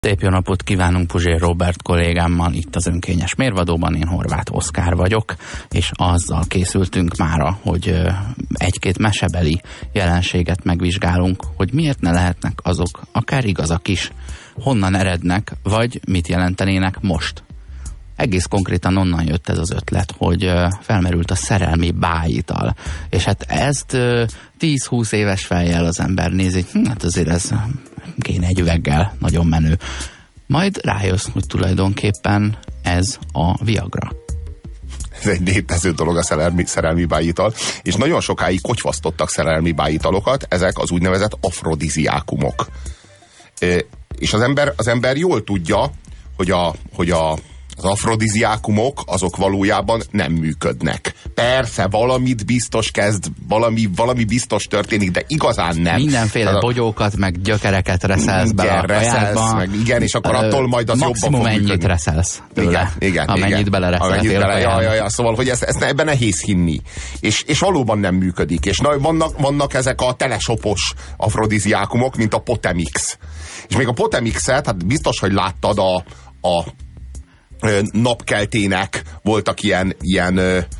Szép jó napot kívánunk Puzsér Róbert kollégámmal itt az Önkényes Mérvadóban. Én Horváth Oszkár vagyok, és azzal készültünk mára, hogy egy-két mesebeli jelenséget megvizsgálunk, hogy miért ne lehetnek azok akár igazak is, honnan erednek, vagy mit jelentenének most. Egész konkrétan onnan jött ez az ötlet, hogy felmerült a szerelmi bájital. És hát ezt 10-20 éves fejjel az ember nézi, hát azért ez kéne egy üveggel, nagyon menő. Majd rájössz, hogy tulajdonképpen ez a Viagra. Ez egy létező dolog a szerelmi bájital, és nagyon sokáig kotyvasztottak szerelmi bájitalokat, ezek az úgynevezett afrodiziákumok. És az ember jól tudja, hogy az afrodiziákumok azok valójában nem működnek. Persze, valamit biztos kezd, valami biztos történik, de igazán nem. Mindenféle bogyókat, meg gyökereket reszelsz bele a kajádba. Meg igen, és akkor attól majd az jobban fog működni. Maximum ennyit reszelsz tőle, amennyit belereszeltél. Ja, szóval, hogy ezt ebben nehéz hinni. És valóban nem működik. És vannak ezek a telesopos afrodiziákumok, mint a Potemix. És még a Potemixet, hát biztos, hogy láttad a Napkeltének voltak ilyen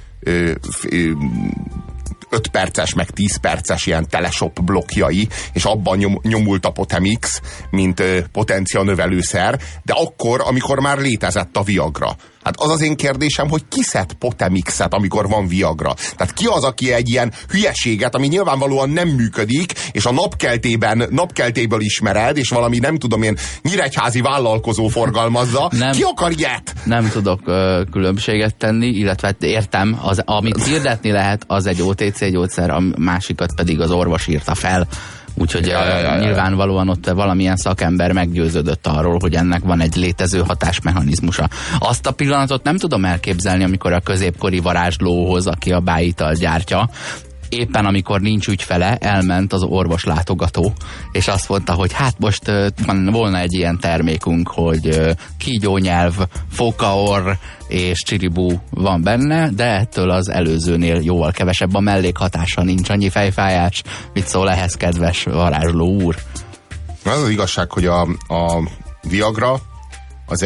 5 perces, meg 10 perces ilyen teleshop blokkjai, és abban nyomult a Potemix, mint potencia növelőszer, de akkor, amikor már létezett a Viagra. Hát az az én kérdésem, hogy ki szed Potemixet, amikor van Viagra? Tehát ki az, aki egy ilyen hülyeséget, ami nyilvánvalóan nem működik, és a napkeltéből ismered, és valami, nem tudom én, nyíregyházi vállalkozó forgalmazza. Ki akar ilyet? Nem tudok különbséget tenni, illetve értem, amit hirdetni lehet, az egy OTC gyógyszer, a másikat pedig az orvos írta fel. Úgyhogy nyilvánvalóan ott valamilyen szakember meggyőződött arról, hogy ennek van egy létező hatásmechanizmusa. Azt a pillanatot nem tudom elképzelni, amikor a középkori varázslóhoz, aki a bájital gyártja, éppen amikor nincs ügyfele, elment az orvos látogató, és azt mondta, hogy hát most volna egy ilyen termékünk, hogy kígyónyelv, fókaorr és csiribú van benne, de ettől az előzőnél jóval kevesebb a mellékhatása, nincs annyi fejfájás. Mit szól ehhez, kedves varázsló úr? Az igazság, hogy a Viagra az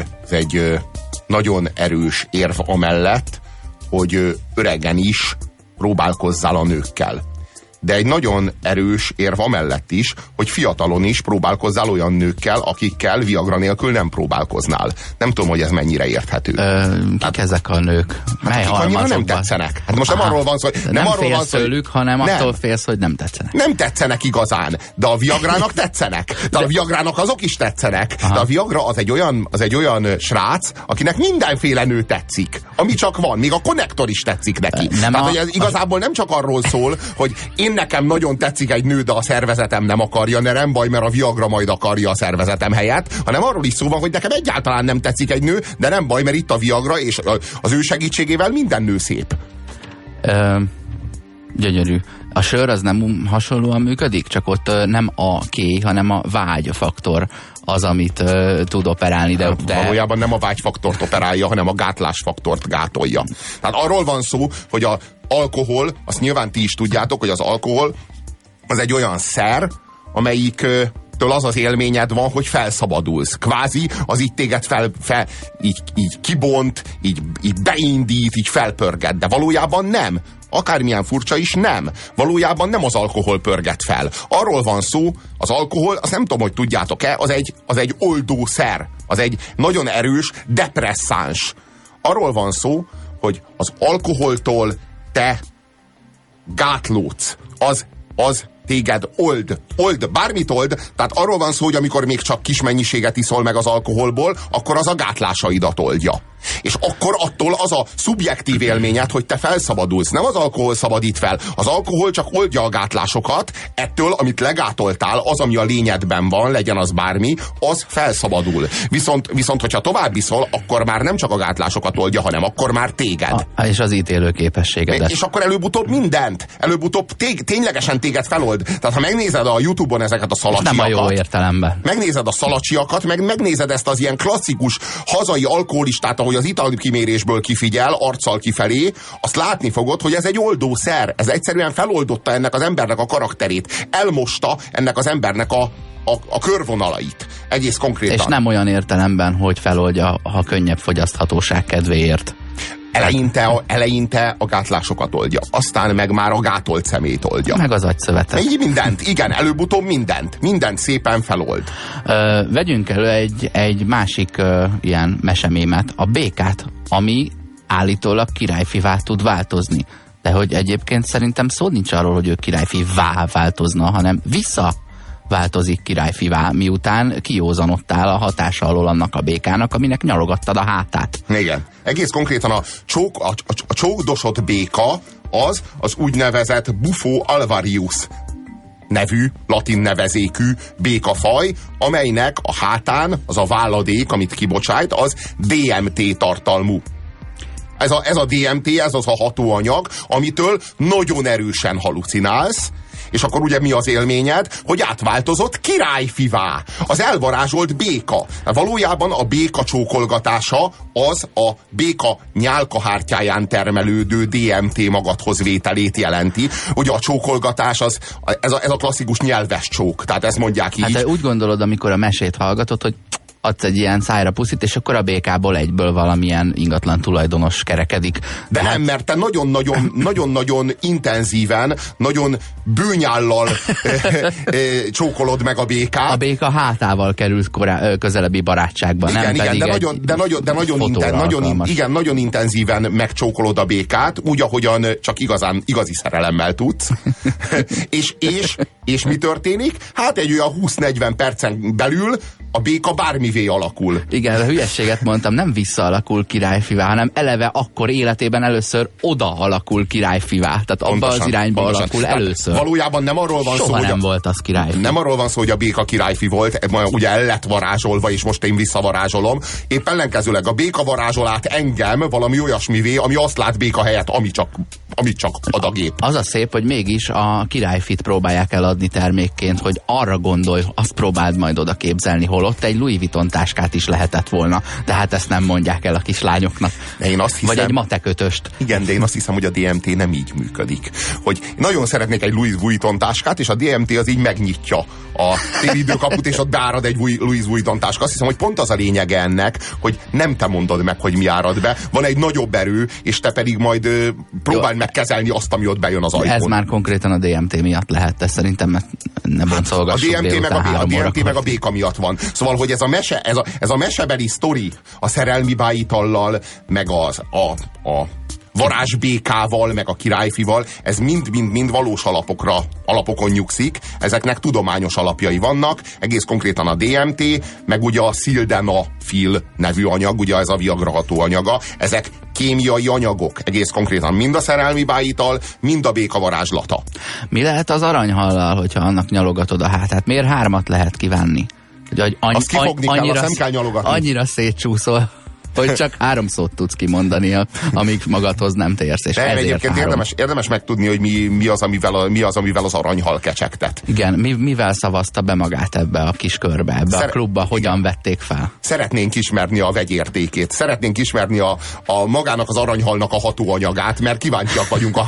egy nagyon erős érv amellett, hogy öregen is próbálkozzál a nőkkel. De egy nagyon erős érv amellett is, hogy fiatalon is próbálkozzál olyan nőkkel, akikkel Viagra nélkül nem próbálkoznál. Nem tudom, hogy ez mennyire érthető. Kik ezek a nők? Hát akik annyira nem tetszenek. Hát most nem arról van szó, hogy... Nem félsz tőlük, hanem attól félsz, hogy nem tetszenek. Nem tetszenek igazán, de a Viagrának tetszenek. De a Viagrának azok is tetszenek. Aha. De a Viagra az egy olyan srác, akinek mindenféle nő tetszik. Ami csak van. Még a konnektor is tetszik neki. Tehát, hogy ez igazából nem csak arról szól, hogy én nekem nagyon tetszik egy nő, de a szervezetem nem akarja, nem baj, mert a Viagra majd akarja a szervezetem helyett, hanem arról is szó van, hogy nekem egyáltalán nem tetszik egy nő, de nem baj, mert itt a Viagra, és az ő segítségével minden nő szép. Gyönyörű. A sör az nem hasonlóan működik? Csak ott nem a ké, hanem a vágyfaktor az, amit tud operálni. De valójában nem a vágyfaktort operálja, hanem a gátlásfaktort gátolja. Tehát arról van szó, hogy az alkohol, azt nyilván ti is tudjátok, hogy az alkohol az egy olyan szer, amelyiktől az az élményed van, hogy felszabadulsz. Kvázi az így téged így kibont, így beindít, így felpörget, de valójában nem. Akármilyen furcsa is, nem. Valójában nem az alkohol pörget fel. Arról van szó, az alkohol, azt nem tudom, hogy tudjátok-e, az egy oldószer. Az egy nagyon erős depresszáns. Arról van szó, hogy az alkoholtól te gátlódsz. Az téged old, bármit old, tehát arról van szó, hogy amikor még csak kis mennyiséget iszol meg az alkoholból, akkor az a gátlásaidat oldja. És akkor attól az a szubjektív élményed, hogy te felszabadulsz. Nem az alkohol szabadít fel. Az alkohol csak oldja a gátlásokat, ettől, amit legátoltál, az, ami a lényedben van, legyen az bármi, az felszabadul. Viszont hogyha tovább iszol, akkor már nem csak a gátlásokat oldja, hanem akkor már téged. És az ítélő képességedet. És akkor előbb-utóbb mindent. Előbb-utóbb ténylegesen téged felold. Tehát ha megnézed a YouTube-on ezeket a szalacsiakat. Nem a jó értelemben. Megnézed a szalacsiakat, megnézed ezt az ilyen klasszikus hazai alkoholistát, ahogy az italkimérésből kifigyel, arccal kifelé, azt látni fogod, hogy ez egy oldószer. Ez egyszerűen feloldotta ennek az embernek a karakterét. Elmosta ennek az embernek a körvonalait. Egész konkrétan. És nem olyan értelemben, hogy feloldja a könnyebb fogyaszthatóság kedvéért. Eleinte a gátlásokat oldja, aztán meg már a gátolt szemét oldja. Meg az agyszövetet. Így mindent, igen, előbb-utóbb mindent szépen felold. Vegyünk elő egy másik ilyen mesemémet, a békát, ami állítólag királyfivá tud változni. De hogy egyébként szerintem szó nincs arról, hogy ő királyfivá változna, hanem változik királyfivá, miután kiózanodtál a hatása alól annak a békának, aminek nyalogattad a hátát. Igen. Egész konkrétan a csókdosott béka az úgynevezett Bufo alvarius nevű, latin nevezékű békafaj, amelynek a hátán az a válladék, amit kibocsájt, az DMT tartalmú. Ez a DMT, ez az a hatóanyag, amitől nagyon erősen halucinálsz, és akkor ugye mi az élményed? Hogy átváltozott királyfivá. Az elvarázsolt béka. Valójában a béka csókolgatása az a béka nyálkahártyáján termelődő DMT magadhoz vételét jelenti. Ugye a csókolgatás ez a klasszikus nyelves csók. Tehát ezt mondják így. Hát úgy gondolod, amikor a mesét hallgatod, hogy adsz egy ilyen szájra puszit, és akkor a békából egyből valamilyen ingatlan tulajdonos kerekedik. De nem, mert te nagyon-nagyon intenzíven, nagyon bőnyállal csókolod meg a békát. A béka hátával került közelebbi barátságba, igen, nem igen, pedig nagyon intenzíven megcsókolod a békát, úgy, ahogyan csak igazi szerelemmel tudsz. és mi történik? Hát egy olyan 20-40 percen belül a béka bármivé alakul. Igen, a hülyességet mondtam, nem visszaalakul királyfivá, hanem eleve akkor életében először oda alakul királyfivá. Tehát abba az irányba alakul először. Valójában nem arról van szó, hogy volt az királyfi. Nem arról van szó, hogy a béka királyfi volt, ugye el lett varázsolva, és most én visszavarázsolom. Épp ellenkezőleg a béka varázsol át engem valami olyasmivé, ami azt lát béka helyett, amit csak ad a gép. Az a szép, hogy mégis a királyfit próbálják eladni termékként, hogy arra gondolj, azt próbáld majd oda képzelni, holott egy Louis Vuitton táskát is lehetett volna, de hát ezt nem mondják el a kislányoknak. Vagy egy matekötöst. Igen, de én azt hiszem, hogy a DMT nem így működik. Hogy nagyon szeretnék egy Louis Vuitton táskát, és a DMT az így megnyitja a téridőkaput, és ott beárad egy Louis Vuitton táska. Azt hiszem, hogy pont az a lényege ennek, hogy nem te mondod meg, hogy mi árad be. Van egy nagyobb erő, és te pedig majd próbáld meg kezelni azt, ami ott bejön az ajtón. Ez már konkrétan a DMT miatt lehet, de szerintem nem boncolgassuk a DMT meg a béka miatt van. Szóval, hogy ez a mesebeli sztori a szerelmi bájitallal, meg a varázsbékával, meg a királyfival, ez mind valós alapokon nyugszik, ezeknek tudományos alapjai vannak, egész konkrétan a DMT, meg ugye a sildenafil nevű anyag, ugye ez a Viagra hatóanyaga, ezek kémiai anyagok, egész konkrétan mind a szerelmi bájital, mind a béka varázslata. Mi lehet az aranyhallal, hogyha annak nyalogatod a hátát? Miért 3 lehet kívánni? Azt kifogni kell, azt nem kell nyalogatni. Annyira szétcsúszol, hogy csak 3 szót tudsz kimondani, amíg magadhoz nem térsz. És de egyébként érdemes megtudni, hogy mi az, amivel az aranyhal kecsegtet. Igen, mivel szavazta be magát ebbe a kis körbe, ebbe a klubba, hogyan vették fel? Szeretnénk ismerni a vegyértékét, szeretnénk ismerni a magának az aranyhalnak a hatóanyagát, mert kíváncsiak vagyunk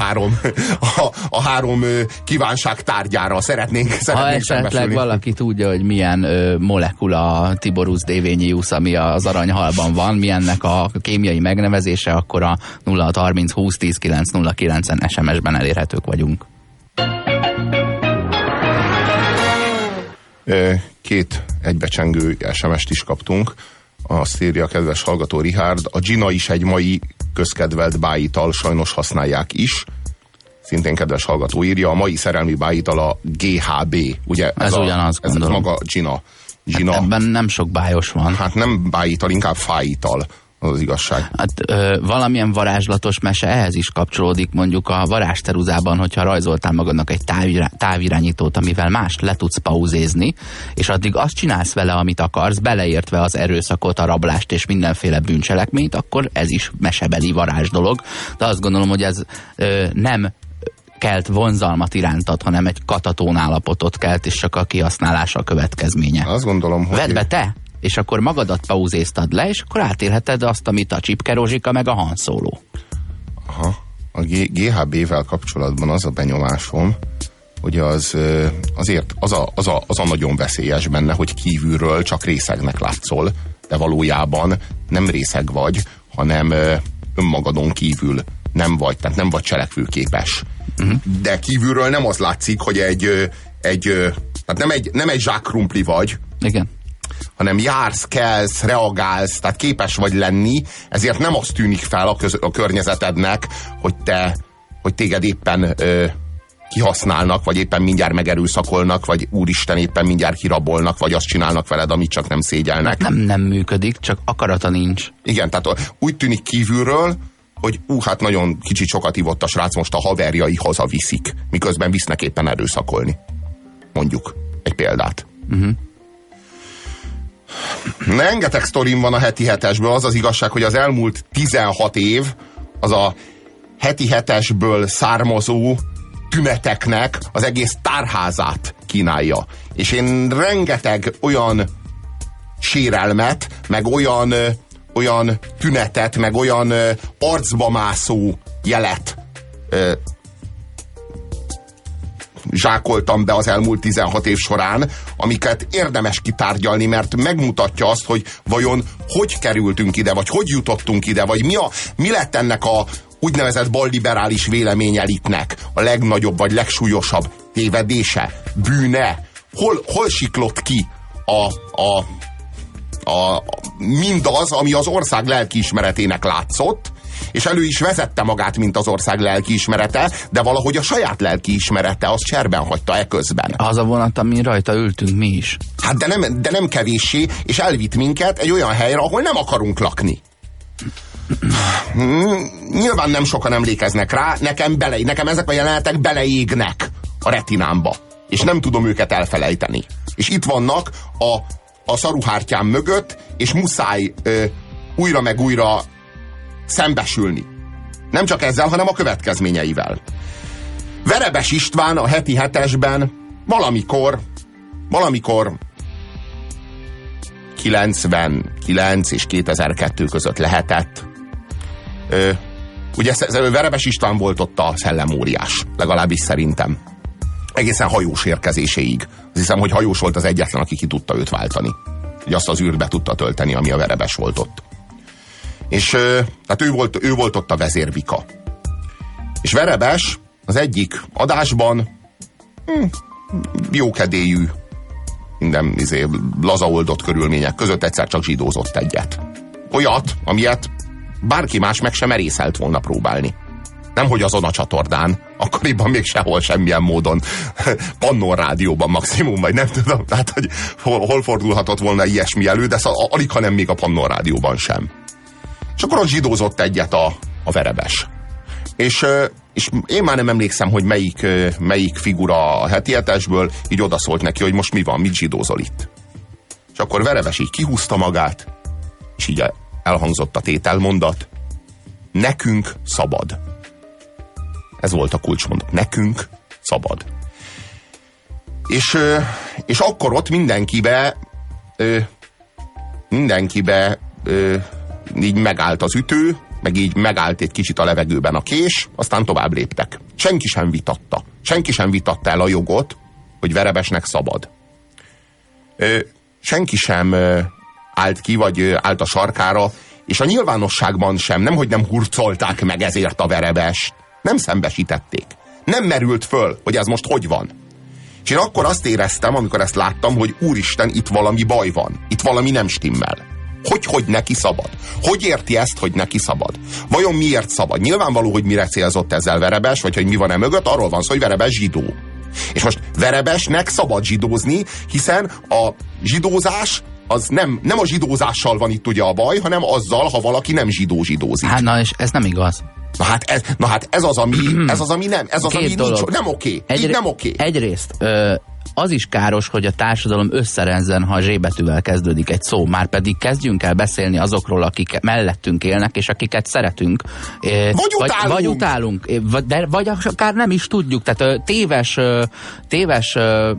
a három kívánság tárgyára. Szeretnénk ha esetleg valaki tudja, hogy milyen molekula Tiborus devenius, ami az aranyhalban van, milyen ennek a kémiai megnevezése, akkor a 0630 20 10 909-en SMS-ben elérhetők vagyunk. 2 egybecsengő SMS-t is kaptunk. Azt írja a kedves hallgató Richard, a gina is egy mai közkedvelt bájital, sajnos használják is. Szintén kedves hallgató írja, a mai szerelmi bájital a GHB. Ugye ez ugyanaz, ez maga gina. Hát ebben nem sok bájos van. Hát nem bájital, inkább fájital. Az igazság. Hát valamilyen varázslatos mese ehhez is kapcsolódik, mondjuk a varázsteruzában, hogyha rajzoltál magadnak egy távirányítót, amivel mást le tudsz pauzézni, és addig azt csinálsz vele, amit akarsz, beleértve az erőszakot, a rablást és mindenféle bűncselekményt, akkor ez is mesebeli varázs dolog. De azt gondolom, hogy ez nem kelt vonzalmat irántad, hanem egy katatón állapotot kelt, és csak a kihasználása a következménye. Azt gondolom, hogy... Vedd be te! és akkor magadat pauzéztad le, és akkor átélheted azt, amit a Csipke Rozsika meg a Han Solo. Aha. A GHB-vel kapcsolatban az a benyomásom, hogy azért az a nagyon veszélyes benne, hogy kívülről csak részegnek látszol, de valójában nem részeg vagy, hanem önmagadon kívül nem vagy, tehát nem vagy cselekvőképes. De kívülről nem az látszik, hogy tehát nem egy zsákkrumpli vagy, igen, hanem jársz, kelsz, reagálsz, tehát képes vagy lenni, ezért nem az tűnik fel a környezetednek, hogy téged éppen kihasználnak, vagy éppen mindjárt megerőszakolnak, vagy úristen éppen mindjárt kirabolnak, vagy azt csinálnak veled, amit csak nem szégyelnek. Nem működik, csak akarata nincs. Igen, tehát úgy tűnik kívülről, hogy hát nagyon kicsit sokat ivott a srác, most a haverjai hazaviszik, miközben visznek éppen erőszakolni. Mondjuk egy példát. Rengeteg sztorim van a heti hetesből, az az igazság, hogy az elmúlt 16 év az a heti hetesből származó tüneteknek az egész tárházát kínálja. És én rengeteg olyan sérelmet, meg olyan tünetet, meg olyan arcba mászó jelet zsákoltam be az elmúlt 16 év során, amiket érdemes kitárgyalni, mert megmutatja azt, hogy vajon hogy kerültünk ide, vagy hogy jutottunk ide, vagy mi lett ennek a úgynevezett balliberális véleményelitnek a legnagyobb vagy legsúlyosabb tévedése, bűne, hol siklott ki mindaz, ami az ország lelkiismeretének látszott, és elő is vezette magát, mint az ország lelkiismerete, de valahogy a saját lelkiismerete azt cserben hagyta eközben. Az a vonat, amin rajta ültünk mi is. Hát de nem kevéssé, és elvitt minket egy olyan helyre, ahol nem akarunk lakni. Nyilván nem sokan emlékeznek rá, nekem ezek a jelenetek beleégnek a retinámba, és nem tudom őket elfelejteni. És itt vannak a szaruhártyám mögött, és muszáj újra meg újra szembesülni. Nem csak ezzel, hanem a következményeivel. Verebes István a heti hetesben valamikor 99 és 2002 között lehetett. Ugye Verebes István volt ott a szellemóriás, legalábbis szerintem. Egészen hajós érkezéséig. Azt hiszem, hogy hajós volt az egyetlen, aki ki tudta őt váltani. Hogy azt az űrt be tudta tölteni, ami a Verebes volt ott. És tehát ő volt ott a vezérbika. És Verebes az egyik adásban jókedélyű, minden lazaoldott körülmények között egyszer csak zsidózott egyet. Olyat, amilyet bárki más meg sem merészelt volna próbálni. Nemhogy azon a csatornán, akkoriban még sehol semmilyen módon, Pannon rádióban maximum, vagy nem tudom, tehát hogy hol fordulhatott volna ilyesmi elő, de alig, hanem még a Pannon rádióban sem. És akkor ott zsidózott egyet a Verebes. És én már nem emlékszem, hogy melyik figura a heti hetesből így odaszólt neki, hogy most mi van, mit zsidózol itt. És akkor Verebes így kihúzta magát, és így elhangzott a tételmondat: nekünk szabad. Ez volt a kulcsmondat. Nekünk szabad. És akkor ott mindenkibe így megállt az ütő, meg így megállt egy kicsit a levegőben a kés, aztán tovább léptek. Senki sem vitatta. Senki sem vitatta el a jogot, hogy Verebesnek szabad. Senki sem állt ki, vagy állt a sarkára, és a nyilvánosságban sem, nemhogy nem hurcolták meg ezért a Verebest. Nem szembesítették. Nem merült föl, hogy ez most hogy van. És én akkor azt éreztem, amikor ezt láttam, hogy úristen, itt valami baj van. Itt valami nem stimmel. Hogy neki szabad? Hogy érti ezt, hogy neki szabad? Vajon miért szabad? Nyilvánvaló, hogy mire célzott ezzel Verebes, vagy hogy mi van mögött, arról van szó, hogy Verebes zsidó. És most Verebesnek szabad zsidózni, hiszen a zsidózás az nem a zsidózással van itt ugye a baj, hanem azzal, ha valaki nem zsidózik. Hát na, és ez nem igaz. Na hát ez az, ami nem, ez az, ami nincs, nem oké. Így nem oké. Egyrészt az is káros, hogy a társadalom összerezzen, ha a Z betűvel kezdődik egy szó. Már pedig kezdjünk el beszélni azokról, akik mellettünk élnek, és akiket szeretünk. Vagy utálunk. Vagy akár nem is tudjuk. Tehát téves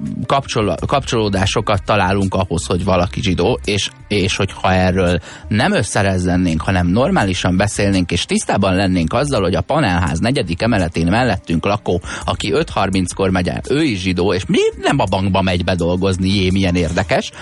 kapcsolódásokat találunk ahhoz, hogy valaki zsidó, és hogyha erről nem összerezzennénk, hanem normálisan beszélnénk, és tisztában lennénk azzal, hogy a panelház 4. emeletén mellettünk lakó, aki 5:30-kor megy el, ő is zsidó, és mi nem a bankba megy bedolgozni, milyen érdekes,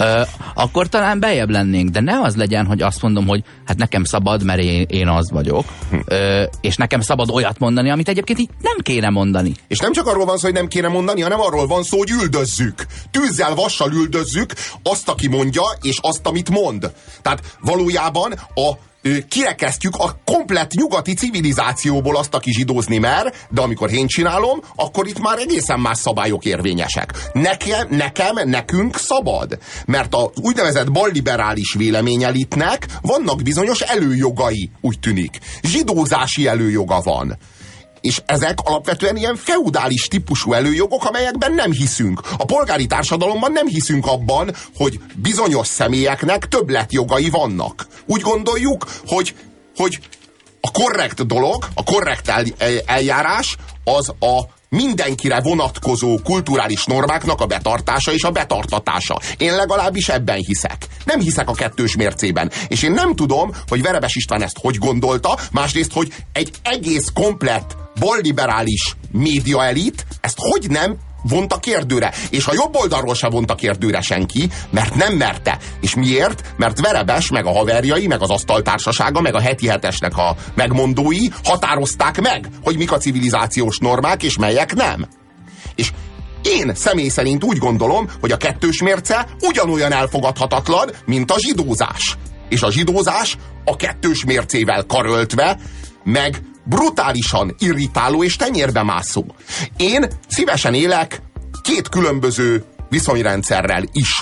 akkor talán beljebb lennénk, de ne az legyen, hogy azt mondom, hogy hát nekem szabad, mert én az vagyok, és nekem szabad olyat mondani, amit egyébként így nem kéne mondani. És nem csak arról van szó, hogy nem kéne mondani, hanem arról van szó, hogy üldözzük. Tűzzel, vassal üldözzük azt, aki mondja, és azt, amit mond. Tehát valójában kirekesztjük a komplett nyugati civilizációból azt, aki zsidózni mer, de amikor én csinálom, akkor itt már egészen más szabályok érvényesek. Nekünk szabad. Mert az úgynevezett balliberális véleményelitnek vannak bizonyos előjogai, úgy tűnik. Zsidózási előjoga van. És ezek alapvetően ilyen feudális típusú előjogok, amelyekben nem hiszünk. A polgári társadalomban nem hiszünk abban, hogy bizonyos személyeknek többletjogai vannak. Úgy gondoljuk, hogy a korrekt dolog, a korrekt eljárás az a mindenkire vonatkozó kulturális normáknak a betartása és a betartatása. Én legalábbis ebben hiszek. Nem hiszek a kettős mércében. És én nem tudom, hogy Verebes István ezt hogy gondolta, másrészt, hogy egy egész komplett balliberális médiaelit ezt hogy nem vonta kérdőre. És a jobb oldalról se vonta kérdőre senki, mert nem merte. És miért? Mert Verebes, meg a haverjai, meg az asztaltársasága, meg a heti hetesnek a megmondói határozták meg, hogy mik a civilizációs normák, és melyek nem. És én személy szerint úgy gondolom, hogy a kettős mérce ugyanolyan elfogadhatatlan, mint a zsidózás. És a zsidózás a kettős mércével karöltve, meg brutálisan irritáló és tenyérbe mászó. Én szívesen élek két különböző viszonyrendszerrel is.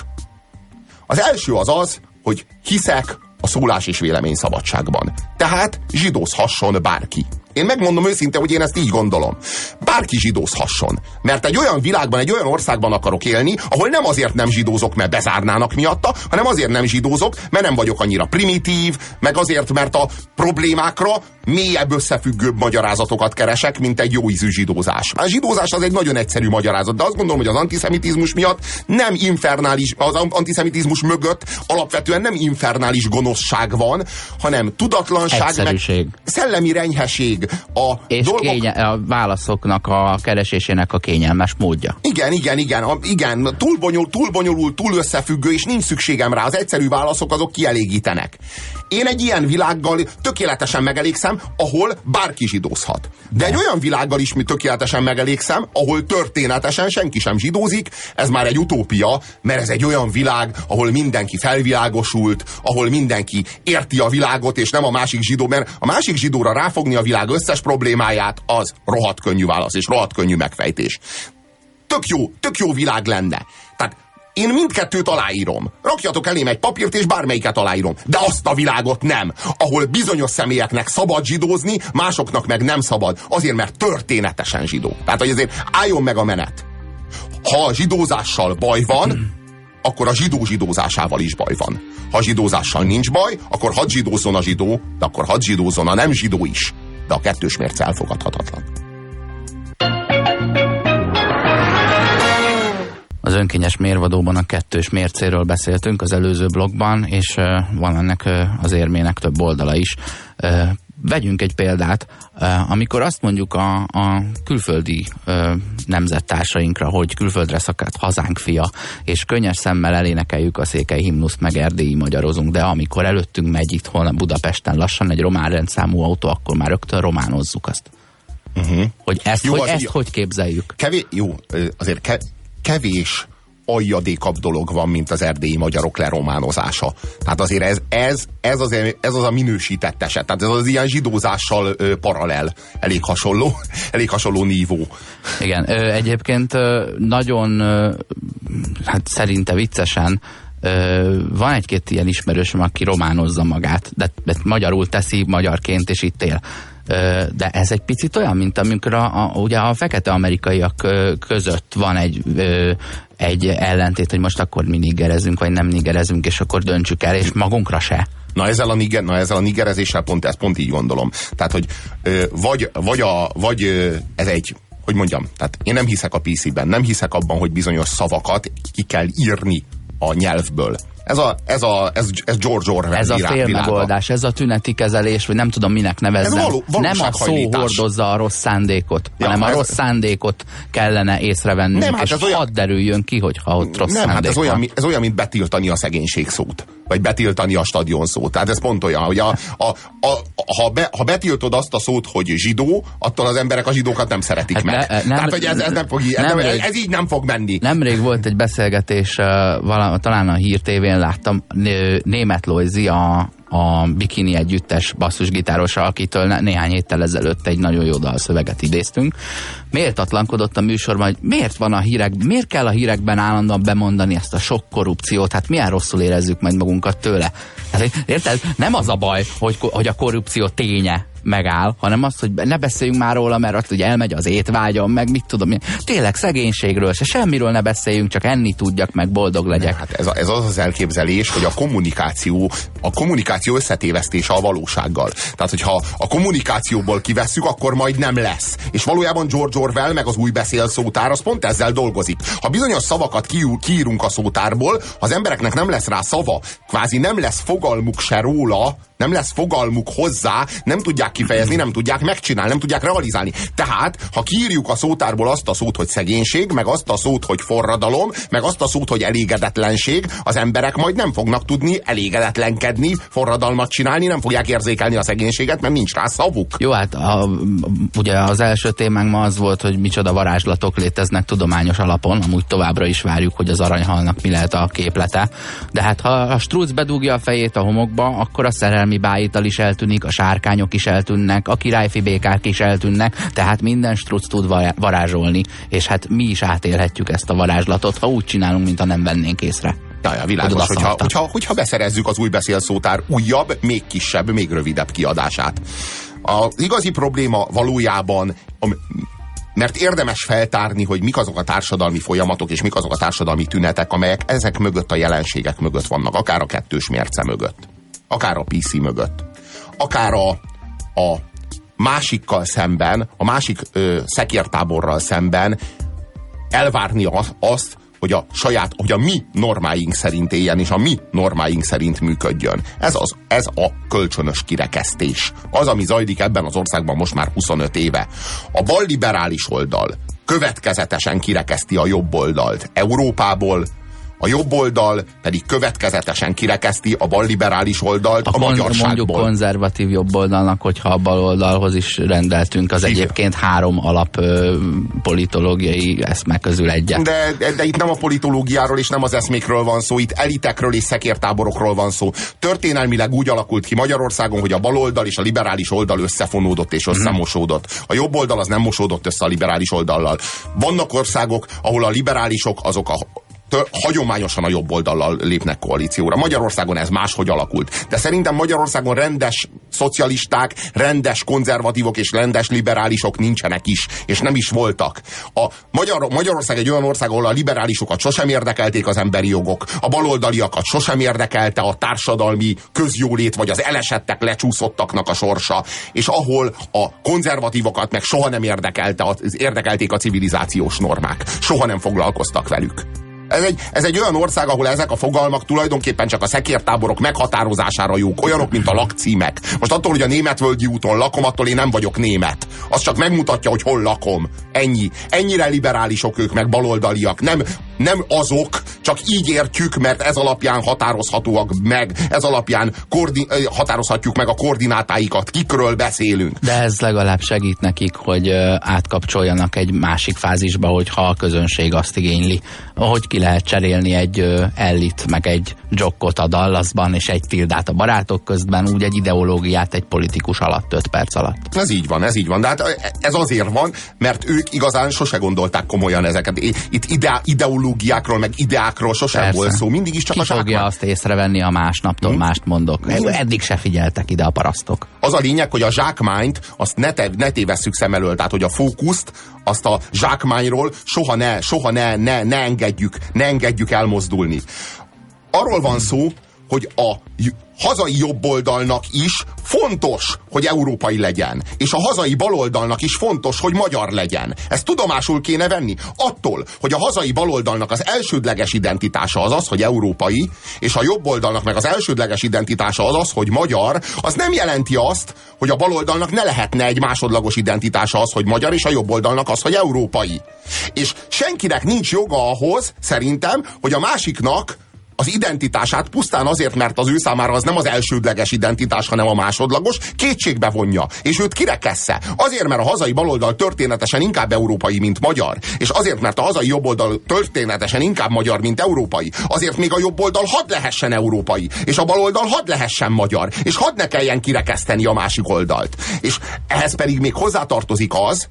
Az első az, hogy hiszek a szólás és véleményszabadságban. Tehát zsidózhasson bárki. Én megmondom őszintén, hogy én ezt így gondolom. Bárki zsidózhasson. Mert egy olyan világban, egy olyan országban akarok élni, ahol nem azért nem zsidózok, mert bezárnának miatta, hanem azért nem zsidózok, mert nem vagyok annyira primitív, meg azért, mert a problémákra mélyebb, összefüggőbb magyarázatokat keresek, mint egy jó ízű zsidózás. A zsidózás az egy nagyon egyszerű magyarázat, de azt gondolom, hogy az antiszemitizmus miatt nem infernális, az antiszemitizmus mögött alapvetően nem infernális gonoszság van, hanem tudatlanság, egyszerűség, meg szellemi renyheség. És a válaszoknak a keresésének a kényelmes módja. Igen. Túl bonyolult, túl összefüggő, és nincs szükségem rá. Az egyszerű válaszok azok kielégítenek. Én egy ilyen világgal tökéletesen megelégszem, ahol bárki zsidózhat. De egy olyan világgal is tökéletesen megelégszem, ahol történetesen senki sem zsidózik, ez már egy utópia, mert ez egy olyan világ, ahol mindenki felvilágosult, ahol mindenki érti a világot, és nem a másik zsidó, mert a másik zsidóra ráfogni a világ összes problémáját, az rohadt könnyű válasz, és rohadt könnyű megfejtés. Tök jó világ lenne. Tehát én mindkettőt aláírom. Rakjatok elém egy papírt, és bármelyiket aláírom. De azt a világot nem, ahol bizonyos személyeknek szabad zsidózni, másoknak meg nem szabad. Azért, mert történetesen zsidó. Tehát, hogy azért álljon meg a menet. Ha a zsidózással baj van, akkor a zsidó zsidózásával is baj van. Ha a zsidózással nincs baj, akkor hadd zsidózzon a zsidó, de akkor hadd zsidózzon a nem zsidó is. De a kettős mérce elfogadhatatlan. Az önkényes mérvadóban a kettős mércéről beszéltünk az előző blogban, és van ennek az érmének több oldala is. Vegyünk egy példát, amikor azt mondjuk a külföldi nemzettársainkra, hogy külföldre szakadt hazánk fia, és könnyes szemmel elénekeljük a székely himnuszt, meg erdélyi magyarozunk, de amikor előttünk megy itthon Budapesten lassan egy román rendszámú autó, akkor már rögtön románozzuk azt. Hogy ezt hogy képzeljük? Azért kevés aljadékabb dolog van, mint az erdélyi magyarok lerománozása. Tehát azért ez az a minősített eset. Tehát ez az ilyen zsidózással paralel. Elég hasonló nívó. Igen, egyébként nagyon, hát szerinte viccesen, van egy-két ilyen ismerősöm, aki románozza magát, de magyarul teszi magyarként, és itt él. De ez egy picit olyan, mint amikor ugye a fekete amerikaiak között van egy ellentét, hogy most akkor mi niggerezünk, vagy nem niggerezünk, és akkor döntsük el, és magunkra se. Na ezzel a niggerezéssel pont így gondolom. Tehát, hogy vagy ez egy, hogy mondjam, tehát én nem hiszek a PC-ben, nem hiszek abban, hogy bizonyos szavakat ki kell írni a nyelvből. Ez George Orwell Ez a félmegoldás, ez a tüneti kezelés, vagy nem tudom minek nevezzem. Nem a szó hordozza a rossz szándékot, hanem a rossz szándékot kellene észrevennünk, és hadd derüljön ki, hogyha ott rossz szándék hát van. Ez olyan, mint betiltani a szegénység szót, vagy betiltani a stadion szót. Tehát ez pont olyan, hogy ha betiltod azt a szót, hogy zsidó, attól az emberek a zsidókat nem szeretik meg. Tehát, hogy ez így nem fog menni. Nemrég volt egy beszélgetés, talán a Hír TV-n láttam, Németh Lojzi, a Bikini együttes basszusgitárosa, akitől néhány héttel ezelőtt egy nagyon jó dalszöveget idéztünk. Méltatlankodott a műsorban, hogy miért kell a hírekben állandóan bemondani ezt a sok korrupciót, hát milyen rosszul érezzük majd magunkat tőle. Hát, érted? Nem az a baj, hogy a korrupció ténye megáll, hanem az, hogy ne beszéljünk már róla, mert ott ugye elmegy az étvágyam, meg mit tudom én. Tényleg szegénységről se semmiről ne beszéljünk, csak enni tudjak, meg boldog legyek. Hát ez az elképzelés, hogy a kommunikáció összetévesztése a valósággal. Tehát, hogyha a kommunikációból kivesszük, akkor majd nem lesz. És valójában George Orwell meg az új beszélszótár az pont ezzel dolgozik. Ha bizonyos szavakat kiírunk a szótárból, az embereknek nem lesz rá szava, kvázi nem lesz fogalmuk se róla, nem lesz fogalmuk hozzá, nem tudják kifejezni, nem tudják megcsinálni, nem tudják realizálni. Tehát, ha kiírjuk a szótárból azt a szót, hogy szegénység, meg azt a szót, hogy forradalom, meg azt a szót, hogy elégedetlenség, az emberek majd nem fognak tudni elégedetlenkedni, forradalmat csinálni, nem fogják érzékelni a szegénységet, mert nincs rá szavuk. Jó, hát ugye az első témánk ma az volt, hogy micsoda varázslatok léteznek tudományos alapon, amúgy továbbra is várjuk, hogy az aranyhalnak mi lehet a képlete. De hát ha a struc bedugja a fejét a homokba, akkor a szerelmi bájital is eltűnik, a sárkányok is eltűnnek, a királyfi békák is eltűnnek, tehát minden struc tud varázsolni, és hát mi is átélhetjük ezt a varázslatot, ha úgy csinálunk, mintha nem vennénk észre. Ja, világos, hogyha beszerezzük az új beszélszótár újabb, még kisebb, még rövidebb kiadását. Az igazi probléma valójában, mert érdemes feltárni, hogy mik azok a társadalmi folyamatok, és mik azok a társadalmi tünetek, amelyek ezek mögött a jelenségek mögött vannak, akár a kettős mérce mögött, akár a PC mögött, akár a másikkal szemben, a másik szekértáborral szemben elvárni azt, hogy a mi normáink szerint éljen, és a mi normáink szerint működjön. Ez a kölcsönös kirekesztés. Az, ami zajlik ebben az országban most már 25 éve. A balliberális oldal következetesen kirekeszti a jobb oldalt Európából, a jobb oldal pedig következetesen kirekeszti a balliberális oldalt a magyarságból. Mondjuk konzervatív jobb oldalnak, hogyha a bal oldalhoz is rendeltünk az egyébként 3 alap politológiai eszme közül egyet. De itt nem a politológiáról és nem az eszmékről van szó, itt elitekről és szekértáborokról van szó. Történelmileg úgy alakult ki Magyarországon, hogy a bal oldal és a liberális oldal összefonódott és összemosódott. A jobb oldal az nem mosódott össze a liberális oldallal. Vannak országok, ahol a liberálisok azok hagyományosan a jobb oldallal lépnek koalícióra. Magyarországon ez máshogy alakult. De szerintem Magyarországon rendes szocialisták, rendes konzervatívok és rendes liberálisok nincsenek is, és nem is voltak. Magyarország egy olyan ország, ahol a liberálisokat sosem érdekelték az emberi jogok, a baloldaliakat sosem érdekelte a társadalmi közjólét, vagy az elesettek, lecsúszottaknak a sorsa, és ahol a konzervatívokat meg soha nem érdekelték a civilizációs normák. Soha nem foglalkoztak velük. Ez egy olyan ország, ahol ezek a fogalmak tulajdonképpen csak a szekértáborok meghatározására jók, olyanok, mint a lakcímek. Most attól, hogy a Németvölgyi úton lakom, attól én nem vagyok német. Az csak megmutatja, hogy hol lakom. Ennyi. Ennyire liberálisok ők, meg baloldaliak. Nem azok, csak így értjük, mert ez alapján határozhatóak meg, ez alapján határozhatjuk meg a koordinátáikat, kikről beszélünk. De ez legalább segít nekik, hogy átkapcsoljanak egy másik fázisba, hogyha a közönség azt igényli. Ahogy ki lehet cserélni egy Ellit, meg egy Jokkot a Dallasban, és egy Tildát a Barátok közben, úgy egy ideológiát egy politikus alatt, 5 perc alatt. Ez így van. De hát ez azért van, mert ők igazán sose gondolták komolyan ezeket. Itt ideológiákról, meg ideákról sosem volt szó. Mindig is csak ki a zsákmány. fogja azt észrevenni, a másnaptól mást mondok. Eddig se figyeltek ide a parasztok. Az a lényeg, hogy a zsákmányt azt ne tévesszük szem elől, tehát hogy a fókuszt azt a zsákmányról soha ne engedjük elmozdulni. Arról van szó, hogy a hazai jobboldalnak is fontos, hogy európai legyen. És a hazai baloldalnak is fontos, hogy magyar legyen. Ezt tudomásul kéne venni. Attól, hogy a hazai baloldalnak az elsődleges identitása az az, hogy európai, és a jobboldalnak meg az elsődleges identitása az az, hogy magyar, az nem jelenti azt, hogy a baloldalnak ne lehetne egy másodlagos identitása az, hogy magyar, és a jobboldalnak az, hogy európai. És senkinek nincs joga ahhoz, szerintem, hogy a másiknak az identitását pusztán azért, mert az ő számára az nem az elsődleges identitás, hanem a másodlagos, kétségbe vonja, és őt kirekessze. Azért, mert a hazai baloldal történetesen inkább európai, mint magyar, és azért, mert a hazai jobboldal történetesen inkább magyar, mint európai, azért még a jobboldal hadd lehessen európai, és a baloldal hadd lehessen magyar, és hadd ne kelljen kirekeszteni a másik oldalt. És ehhez pedig még hozzátartozik az,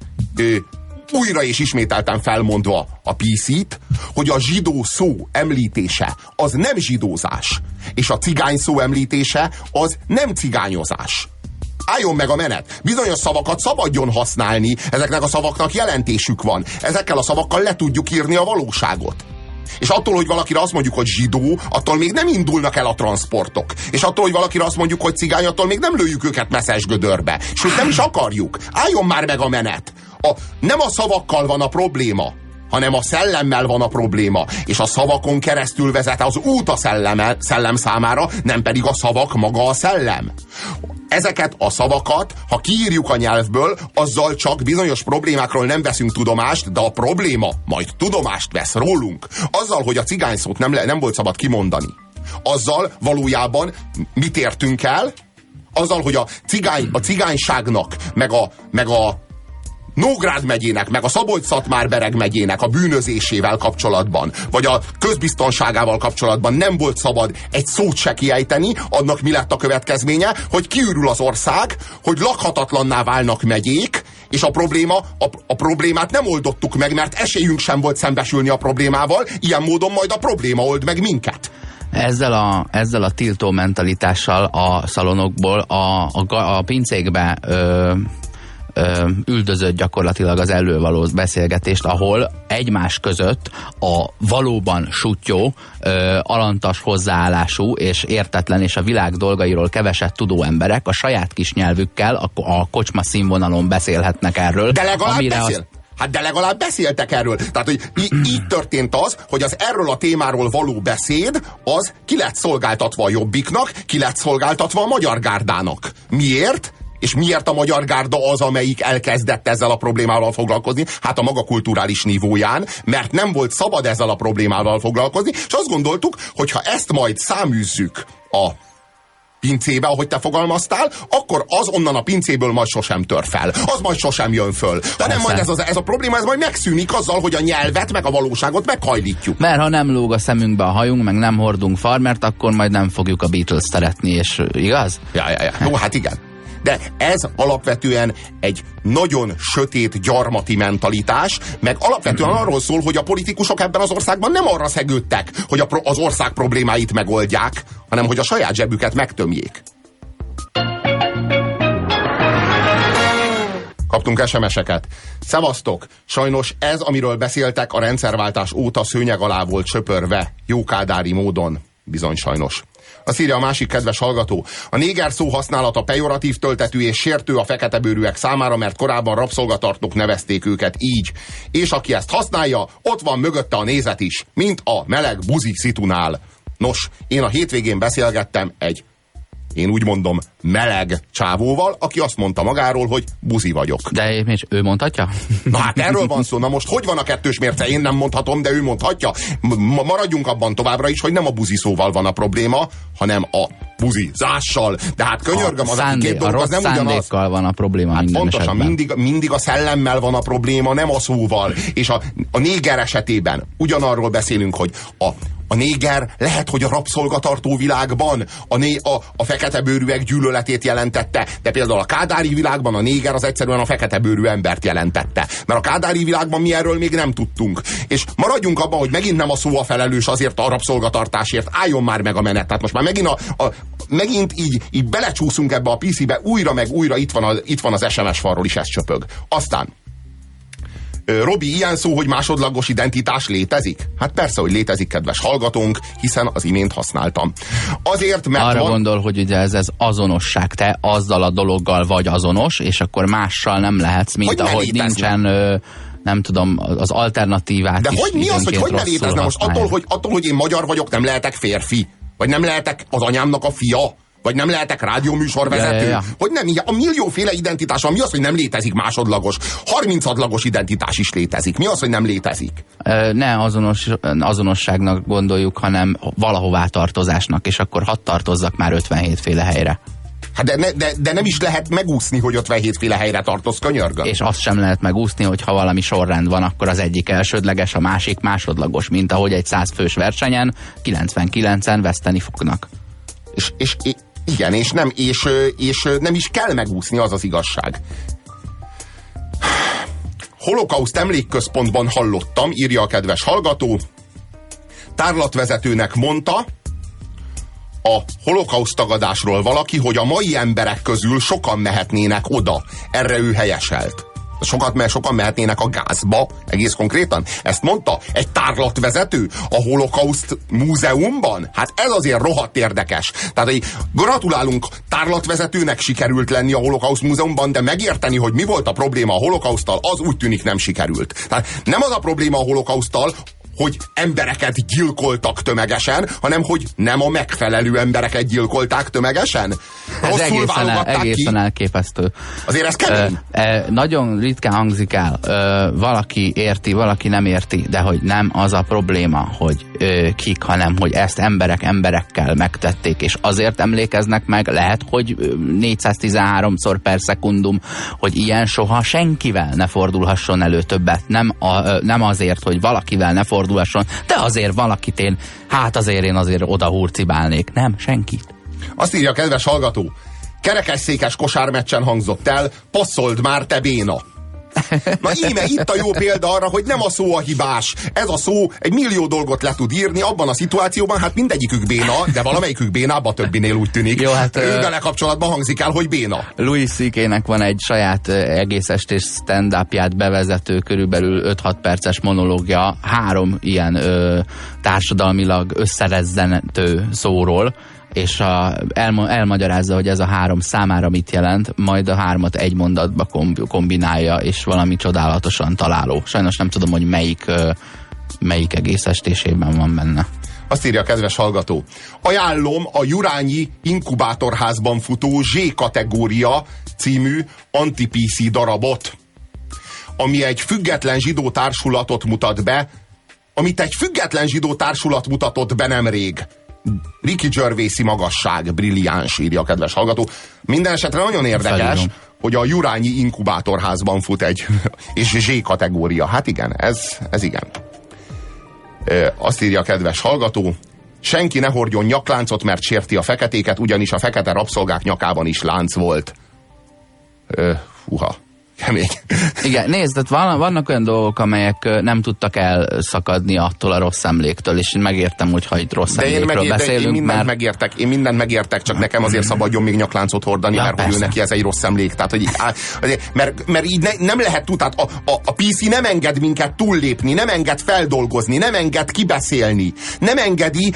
újra és ismételten felmondva a PC-t, hogy a zsidó szó említése az nem zsidózás, és a cigány szó említése az nem cigányozás. Álljon meg a menet! Bizonyos szavakat szabadjon használni, ezeknek a szavaknak jelentésük van. Ezekkel a szavakkal le tudjuk írni a valóságot. És attól, hogy valakire azt mondjuk, hogy zsidó, attól még nem indulnak el a transzportok. És attól, hogy valakire azt mondjuk, hogy cigány, attól még nem lőjük őket messzes gödörbe. Sőt, nem is akarjuk. Álljon már meg a menet! Nem a szavakkal van a probléma, hanem a szellemmel van a probléma. És a szavakon keresztül vezet az út a szellem számára, nem pedig a szavak maga a szellem. Ezeket a szavakat, ha kiírjuk a nyelvből, azzal csak bizonyos problémákról nem veszünk tudomást, de a probléma majd tudomást vesz rólunk. Azzal, hogy a cigány szót nem volt szabad kimondani. Azzal valójában mit értünk el? Azzal, hogy a cigányságnak, meg a Nógrád megyének, meg a Szabolcs-Szatmár-Bereg megyének a bűnözésével kapcsolatban, vagy a közbiztonságával kapcsolatban nem volt szabad egy szót se kiejteni, annak mi lett a következménye, hogy kiürül az ország, hogy lakhatatlanná válnak megyék, és a problémát nem oldottuk meg, mert esélyünk sem volt szembesülni a problémával, ilyen módon majd a probléma old meg minket. Ezzel a tiltó mentalitással a szalonokból a pincékbe üldözött gyakorlatilag az elővaló beszélgetést, ahol egymás között a valóban suttyó, alantas hozzáállású és értetlen és a világ dolgairól keveset tudó emberek a saját kis nyelvükkel a kocsma színvonalon beszélhetnek erről. De legalább beszéltek erről. Tehát, hogy így történt az, hogy az erről a témáról való beszéd, az ki lett szolgáltatva a Jobbiknak, ki lett szolgáltatva a Magyar Gárdának. Miért? És miért a Magyar Gárda az, amelyik elkezdett ezzel a problémával foglalkozni? Hát a maga kulturális nívóján, mert nem volt szabad ezzel a problémával foglalkozni, és azt gondoltuk, hogy ha ezt majd száműzzük a pincébe, ahogy te fogalmaztál, akkor az onnan a pincéből majd sosem tör fel. Az majd sosem jön föl. De nem majd ez a probléma, ez majd megszűnik azzal, hogy a nyelvet, meg a valóságot meghajlítjuk. Mert ha nem lóg a szemünkbe a hajunk, meg nem hordunk farmert, akkor majd nem fogjuk a Beatles szeretni, és igaz? Ja. Jó, hát igen. De ez alapvetően egy nagyon sötét, gyarmati mentalitás, meg alapvetően arról szól, hogy a politikusok ebben az országban nem arra szegődtek, hogy az ország problémáit megoldják, hanem hogy a saját zsebüket megtömjék. Kaptunk SMS-eket. Szevasztok! Sajnos ez, amiről beszéltek, a rendszerváltás óta szőnyeg alá volt söpörve, jókádári módon. Bizony sajnos. Azt írja a másik kedves hallgató. A néger szó használata pejoratív töltetű és sértő a feketebőrűek számára, mert korábban rabszolgatartók nevezték őket így. És aki ezt használja, ott van mögötte a nézet is, mint a meleg buzi szitunál. Nos, én a hétvégén beszélgettem egy én úgy mondom, meleg csávóval, aki azt mondta magáról, hogy buzi vagyok. De és ő mondhatja? Na hát erről van szó. Na most hogy van a kettős mérce? Én nem mondhatom, de ő mondhatja. Maradjunk abban továbbra is, hogy nem a buzi szóval van a probléma, hanem a buzizással. De hát könyörgöm, az, aki két dolog, az nem ugyanaz. Van a probléma hát minden pontosan, mindig a szellemmel van a probléma, nem a szóval. És a néger esetében ugyanarról beszélünk, hogy a néger lehet, hogy a rabszolgatartó világban a feketebőrűek gyűlöletét jelentette, de például a kádári világban a néger az egyszerűen a feketebőrű embert jelentette. Mert a kádári világban mi erről még nem tudtunk. És maradjunk abban, hogy megint nem a szó a felelős azért a rabszolgatartásért. Álljon már meg a menet. Tehát most már megint, megint így belecsúszunk ebbe a PC-be, újra meg újra itt van az SMS falról is, ez csöpög. Aztán Robi, ilyen szó, hogy másodlagos identitás létezik? Hát persze, hogy létezik, kedves hallgatónk, hiszen az imént használtam. Azért, mert arra gondol, hogy ugye ez azonosság, te azzal a dologgal vagy azonos, és akkor mással nem lehetsz, mint hogy ahogy nincsen, nem tudom, az alternatívát. De is hogy mi az, hogy ne létezne most attól, hogy én magyar vagyok, nem lehetek férfi? Vagy nem lehetek az anyámnak a fia? Vagy nem lehetek rádióműsorvezető? Ja. Hogy nem, a millióféle identitás van. Mi az, hogy nem létezik másodlagos? 30-adlagos identitás is létezik. Mi az, hogy nem létezik? Ne azonosságnak gondoljuk, hanem valahová tartozásnak, és akkor hadd tartozzak már 57 féle helyre. Hát de nem is lehet megúszni, hogy 57 féle helyre tartoz, könyörgöm. És azt sem lehet megúszni, hogy ha valami sorrend van, akkor az egyik elsődleges, a másik másodlagos, mint ahogy egy 100 fős versenyen 99-en veszteni fognak. És igen, és nem is kell megúszni, az az igazság. Holokauszt emlékközpontban hallottam, írja a kedves hallgató, tárlatvezetőnek mondta a holokauszt tagadásról valaki, hogy a mai emberek közül sokan mehetnének oda. Erre ő helyeselt. Sokan mehetnének a gázba, egész konkrétan. Ezt mondta egy tárlatvezető a holokauszt múzeumban. Hát ez azért rohadt érdekes. Tehát, hogy gratulálunk, tárlatvezetőnek sikerült lenni a holokauszt múzeumban, de megérteni, hogy mi volt a probléma a holokauszttal, az úgy tűnik nem sikerült. Tehát nem az a probléma a holokauszttal, hogy embereket gyilkoltak tömegesen, hanem hogy nem a megfelelő embereket gyilkolták tömegesen. Rosszul válogatták egészen elképesztő. Azért ez kemény. Nagyon ritkán hangzik el. Valaki érti, valaki nem érti, de hogy nem az a probléma, hogy kik, hanem hogy ezt emberekkel megtették, és azért emlékeznek meg, lehet, hogy 413-szor per szekundum, hogy ilyen soha senkivel ne fordulhasson elő többet. Nem azért, hogy valakivel ne fordulhasson, de azért valakit én azért oda hurcibálnék. Nem, senkit. Azt írja a kedves hallgató, kerekesszékes kosármeccsen hangzott el, passzold már, te béna. Na íme itt a jó példa arra, hogy nem a szó a hibás. Ez a szó egy millió dolgot le tud írni, abban a szituációban, hát mindegyikük béna, de valamelyikük bénább, a többinél úgy tűnik. Jó, hát, vele kapcsolatban hangzik el, hogy béna. Louis C.K.-nek van egy saját egész estés stand-upját bevezető, körülbelül 5-6 perces monológia 3 ilyen társadalmilag összerezzenető szóról, és elmagyarázza, hogy ez a 3 számára mit jelent, majd a 3-at egy mondatba kombinálja, és valami csodálatosan találó. Sajnos nem tudom, hogy melyik egész estésében van benne. Azt írja a kedves hallgató. Ajánlom a Jurányi inkubátorházban futó Z-kategória című anti-PC darabot, ami egy független zsidó társulatot mutat be, amit egy független zsidó társulat mutatott be nemrég. Ricky Gervaisi magasság, brilliáns, írja a kedves hallgató. Minden esetre nagyon érdekes, hogy a Jurányi inkubátorházban fut egy és Z-kategória. Hát igen, ez igen. Azt írja a kedves hallgató, senki ne hordjon nyakláncot, mert sérti a feketéket, ugyanis a fekete rabszolgák nyakában is lánc volt. Húha. Kemény. Igen, nézd, vannak olyan dolgok, amelyek nem elszakadni attól a rossz emléktől, és én megértem, hogyha itt rossz emlékről beszélünk. Én mindent megértek, csak nekem azért szabadjon még nyakláncot hordani, mert hogy ő neki ez egy rossz emlék. Tehát, hogy, mert így nem lehet tudni, a PC nem enged minket túllépni, nem enged feldolgozni, nem enged kibeszélni, nem engedi,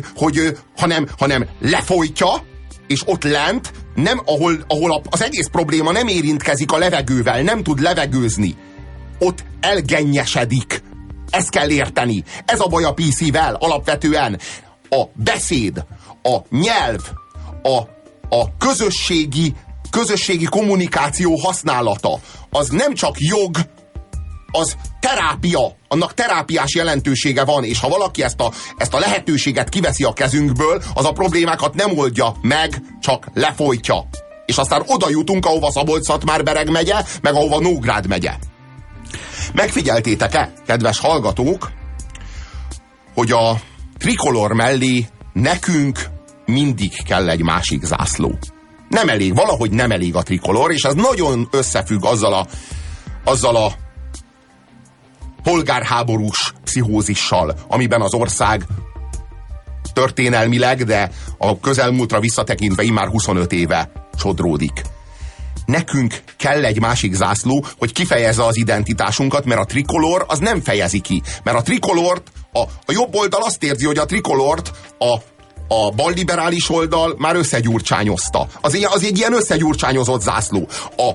hanem lefolytja, és ott lent, nem, ahol az egész probléma nem érintkezik a levegővel, nem tud levegőzni. Ott elgennyesedik. Ezt kell érteni. Ez a baj a PC-vel alapvetően. A beszéd, a nyelv, a közösségi kommunikáció használata az nem csak jog, az terápia, annak terápiás jelentősége van, és ha valaki ezt a lehetőséget kiveszi a kezünkből, az a problémákat nem oldja meg, csak lefolytja. És aztán oda jutunk, ahova Szabolcs-Szatmár-Bereg megye, meg ahova Nógrád megye. Megfigyeltétek-e, kedves hallgatók, hogy a trikolor mellé nekünk mindig kell egy másik zászló. Nem elég, valahogy nem elég a trikolor, és ez nagyon összefügg azzal a polgárháborús pszichózissal, amiben az ország történelmileg, de a közelmúltra visszatekintve immár 25 éve sodródik. Nekünk kell egy másik zászló, hogy kifejezze az identitásunkat, mert a trikolor az nem fejezi ki. Mert a trikolort, a jobb oldal azt érzi, hogy a trikolort a balliberális oldal már összegyurcsányozta. Az egy ilyen összegyurcsányozott zászló.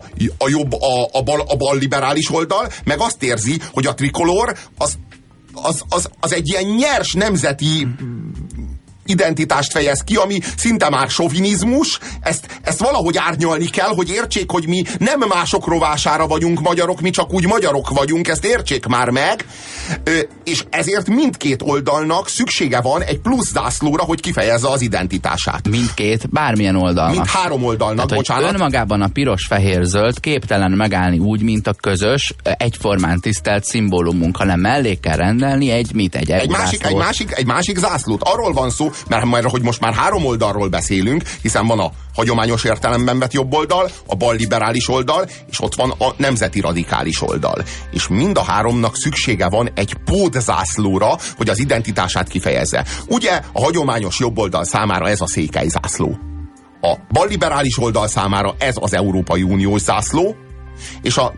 A balliberális oldal meg azt érzi, hogy a trikolor az egy ilyen nyers nemzeti identitást fejez ki, ami szinte már sovinizmus, ezt valahogy árnyalni kell, hogy értsék, hogy mi nem mások rovására vagyunk magyarok, mi csak úgy magyarok vagyunk, ezt értsék már meg, és ezért mindkét oldalnak szüksége van egy plusz zászlóra, hogy kifejezze az identitását. Mindkét, bármilyen oldalnak. Mind három oldalnak, tehát, bocsánat. Önmagában a piros-fehér-zöld képtelen megállni úgy, mint a közös, egyformán tisztelt szimbólumunk, hanem mellé kell rendelni egy másik zászlót. Arról van szó, mert hogy most már három oldalról beszélünk, hiszen van a hagyományos értelemben vett jobb oldal, a balliberális oldal, és ott van a nemzeti radikális oldal. És mind a háromnak szüksége van egy pótzászlóra, hogy az identitását kifejezze. Ugye a hagyományos jobb oldal számára ez a székelyzászló. A balliberális oldal számára ez az Európai Uniós zászló, és a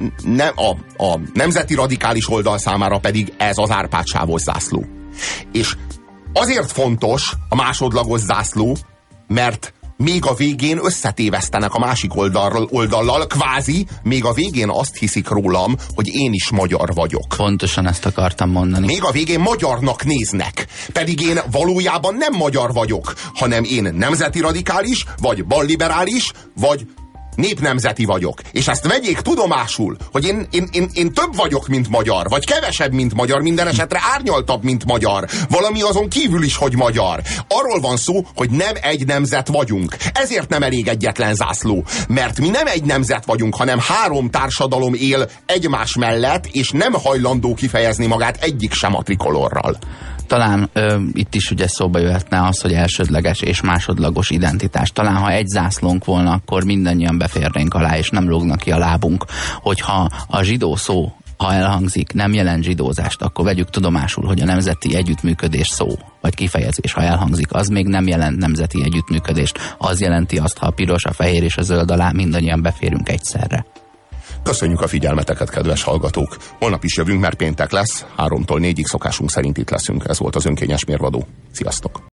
nemzeti radikális oldal számára pedig ez az Árpád-sávos zászló. És azért fontos a másodlagos zászló, mert még a végén összetévesztenek a másik oldallal, kvázi, még a végén azt hiszik rólam, hogy én is magyar vagyok. Pontosan ezt akartam mondani. Még a végén magyarnak néznek, pedig én valójában nem magyar vagyok, hanem én nemzeti radikális, vagy balliberális, vagy népnemzeti vagyok. És ezt vegyék tudomásul, hogy én több vagyok, mint magyar, vagy kevesebb, mint magyar, minden esetre árnyaltabb, mint magyar. Valami azon kívül is, hogy magyar. Arról van szó, hogy nem egy nemzet vagyunk. Ezért nem elég egyetlen zászló. Mert mi nem egy nemzet vagyunk, hanem három társadalom él egymás mellett, és nem hajlandó kifejezni magát egyik sem a trikolorral. Talán itt is ugye szóba jöhetne az, hogy elsődleges és másodlagos identitás. Talán ha egy zászlónk volna, akkor mindannyian beférnénk alá, és nem lógnak ki a lábunk. Hogyha a zsidó szó, ha elhangzik, nem jelent zsidózást, akkor vegyük tudomásul, hogy a nemzeti együttműködés szó, vagy kifejezés, ha elhangzik, az még nem jelent nemzeti együttműködést. Az jelenti azt, ha a piros, a fehér és a zöld alá mindannyian beférünk egyszerre. Köszönjük a figyelmeteket, kedves hallgatók! Holnap is jövünk, mert péntek lesz, 3-tól 4-ig szokásunk szerint itt leszünk. Ez volt az Önkényes Mérvadó. Sziasztok!